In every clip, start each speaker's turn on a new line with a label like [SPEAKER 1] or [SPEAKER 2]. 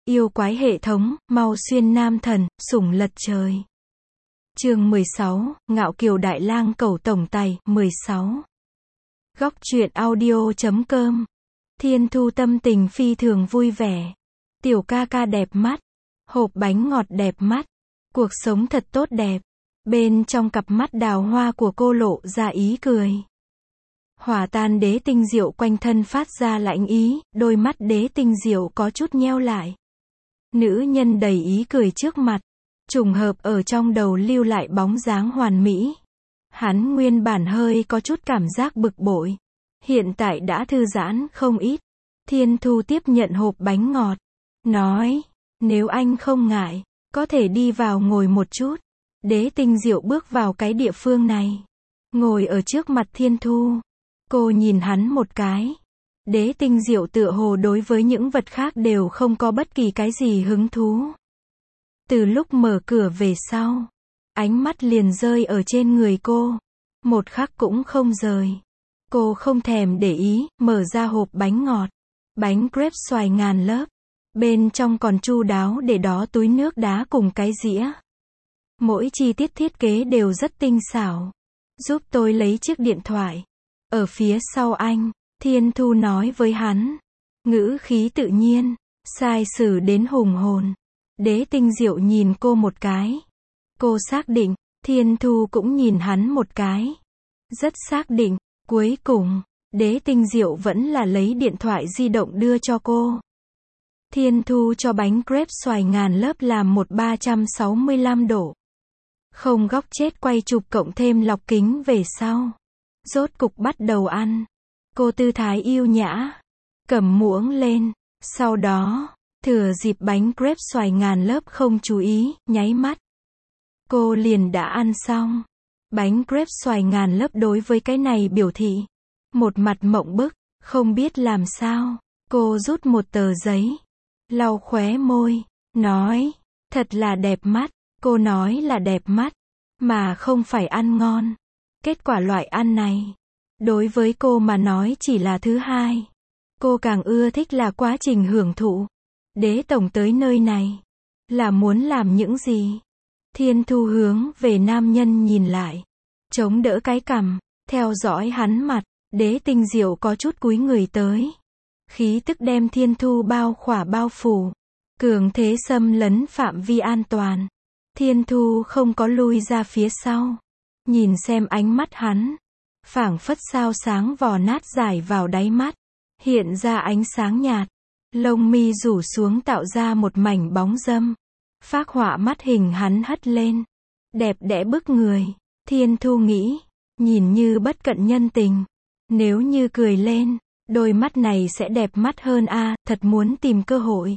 [SPEAKER 1] Yêu quái hệ thống, mau xuyên nam thần, sủng lật trời. Chương 16, Ngạo Kiều Đại Lang cầu tổng tài, 16. Góc truyện audio.com. Thiên Thu tâm tình phi thường vui vẻ. Tiểu ca ca đẹp mắt. Hộp bánh ngọt đẹp mắt. Cuộc sống thật tốt đẹp. Bên trong cặp mắt đào hoa của cô lộ ra ý cười. Hỏa tan đế tinh diệu quanh thân phát ra lãnh ý, đôi mắt đế tinh diệu có chút nheo lại. Nữ nhân đầy ý cười trước mặt, trùng hợp ở trong đầu lưu lại bóng dáng hoàn mỹ. Hắn nguyên bản hơi có chút cảm giác bực bội, hiện tại đã thư giãn không ít. Thiên Thu tiếp nhận hộp bánh ngọt, nói, nếu anh không ngại, có thể đi vào ngồi một chút. Đế tinh diệu bước vào cái địa phương này, ngồi ở trước mặt Thiên Thu. Cô nhìn hắn một cái. Đế tinh diệu tựa hồ đối với những vật khác đều không có bất kỳ cái gì hứng thú. Từ lúc mở cửa về sau, ánh mắt liền rơi ở trên người cô, một khắc cũng không rời. Cô không thèm để ý, mở ra hộp bánh ngọt, bánh crepe xoài ngàn lớp, bên trong còn chu đáo để đó túi nước đá cùng cái dĩa. Mỗi chi tiết thiết kế đều rất tinh xảo. Giúp tôi lấy chiếc điện thoại. Ở phía sau anh, Thiên Thu nói với hắn, ngữ khí tự nhiên, sai sử đến hùng hồn. Đế tinh diệu nhìn cô một cái. Cô xác định, Thiên Thu cũng nhìn hắn một cái. Rất xác định, cuối cùng, đế tinh diệu vẫn là lấy điện thoại di động đưa cho cô. Thiên Thu cho bánh crepe xoài ngàn lớp làm một 365 độ. Không góc chết quay chụp cộng thêm lọc kính về sau. Rốt cục bắt đầu ăn. Cô tư thái yêu nhã, cầm muỗng lên, sau đó, thừa dịp bánh crepe xoài ngàn lớp không chú ý, nháy mắt. Cô liền đã ăn xong. Bánh crepe xoài ngàn lớp đối với cái này biểu thị. Một mặt mộng bức, không biết làm sao. Cô rút một tờ giấy, lau khóe môi, nói, thật là đẹp mắt. Cô nói là đẹp mắt, mà không phải ăn ngon. Kết quả loại ăn này, đối với cô mà nói chỉ là thứ hai. Cô càng ưa thích là quá trình hưởng thụ. Đế tổng tới nơi này, là muốn làm những gì? Thiên Thu hướng về nam nhân nhìn lại, chống đỡ cái cằm, theo dõi hắn mặt. Đế tinh diệu có chút cúi người tới. Khí tức đem Thiên Thu bao khỏa bao phủ. Cường thế xâm lấn phạm vi an toàn. Thiên Thu không có lui ra phía sau. Nhìn xem ánh mắt hắn, phảng phất sao sáng vò nát dài vào đáy mắt, hiện ra ánh sáng nhạt, lông mi rủ xuống tạo ra một mảnh bóng râm, phác họa mắt hình hắn hất lên, đẹp đẽ bức người. Thiên Thu nghĩ, nhìn như bất cận nhân tình, nếu như cười lên, đôi mắt này sẽ đẹp mắt hơn a, thật muốn tìm cơ hội.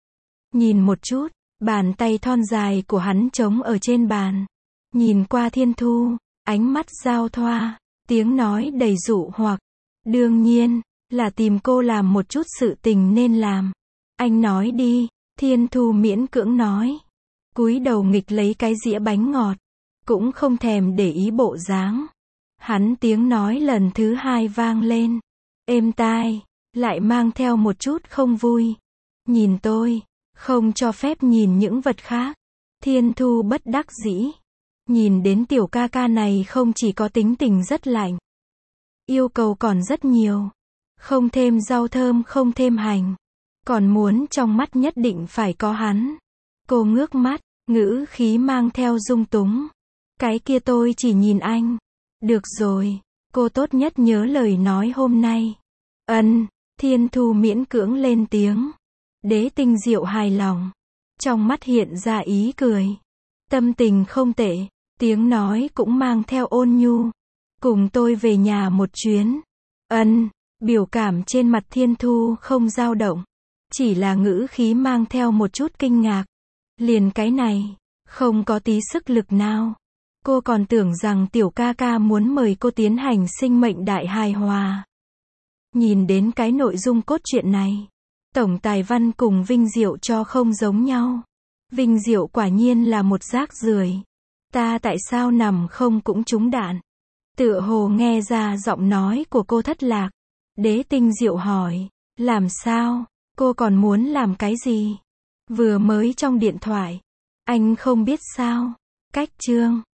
[SPEAKER 1] Nhìn một chút, bàn tay thon dài của hắn trống ở trên bàn. Nhìn qua Thiên Thu, ánh mắt giao thoa, tiếng nói đầy dụ hoặc. Đương nhiên, là tìm cô làm một chút sự tình nên làm. Anh nói đi, Thiên Thu miễn cưỡng nói. Cúi đầu nghịch lấy cái dĩa bánh ngọt, cũng không thèm để ý bộ dáng. Hắn tiếng nói lần thứ hai vang lên, êm tai, lại mang theo một chút không vui. Nhìn tôi, không cho phép nhìn những vật khác. Thiên Thu bất đắc dĩ. Nhìn đến tiểu ca ca này không chỉ có tính tình rất lạnh, yêu cầu còn rất nhiều. Không thêm rau thơm, không thêm hành. Còn muốn trong mắt nhất định phải có hắn. Cô ngước mắt, ngữ khí mang theo dung túng. Cái kia tôi chỉ nhìn anh. Được rồi, cô tốt nhất nhớ lời nói hôm nay. Thiên Thu miễn cưỡng lên tiếng. Đế tinh diệu hài lòng. Trong mắt hiện ra ý cười. Tâm tình không tệ. Tiếng nói cũng mang theo ôn nhu. Cùng tôi về nhà một chuyến. Biểu cảm trên mặt Thiên Thu không dao động. Chỉ là ngữ khí mang theo một chút kinh ngạc. Liền cái này, không có tí sức lực nào. Cô còn tưởng rằng tiểu ca ca muốn mời cô tiến hành sinh mệnh đại hài hòa. Nhìn đến cái nội dung cốt truyện này, tổng tài văn cùng Vinh Diệu cho không giống nhau. Vinh Diệu quả nhiên là một rác rưởi. Ta tại sao nằm không cũng trúng đạn? Tựa hồ nghe ra giọng nói của cô thất lạc. Đế tinh diệu hỏi, làm sao? Cô còn muốn làm cái gì? Vừa mới trong điện thoại. Anh không biết sao. Cách chương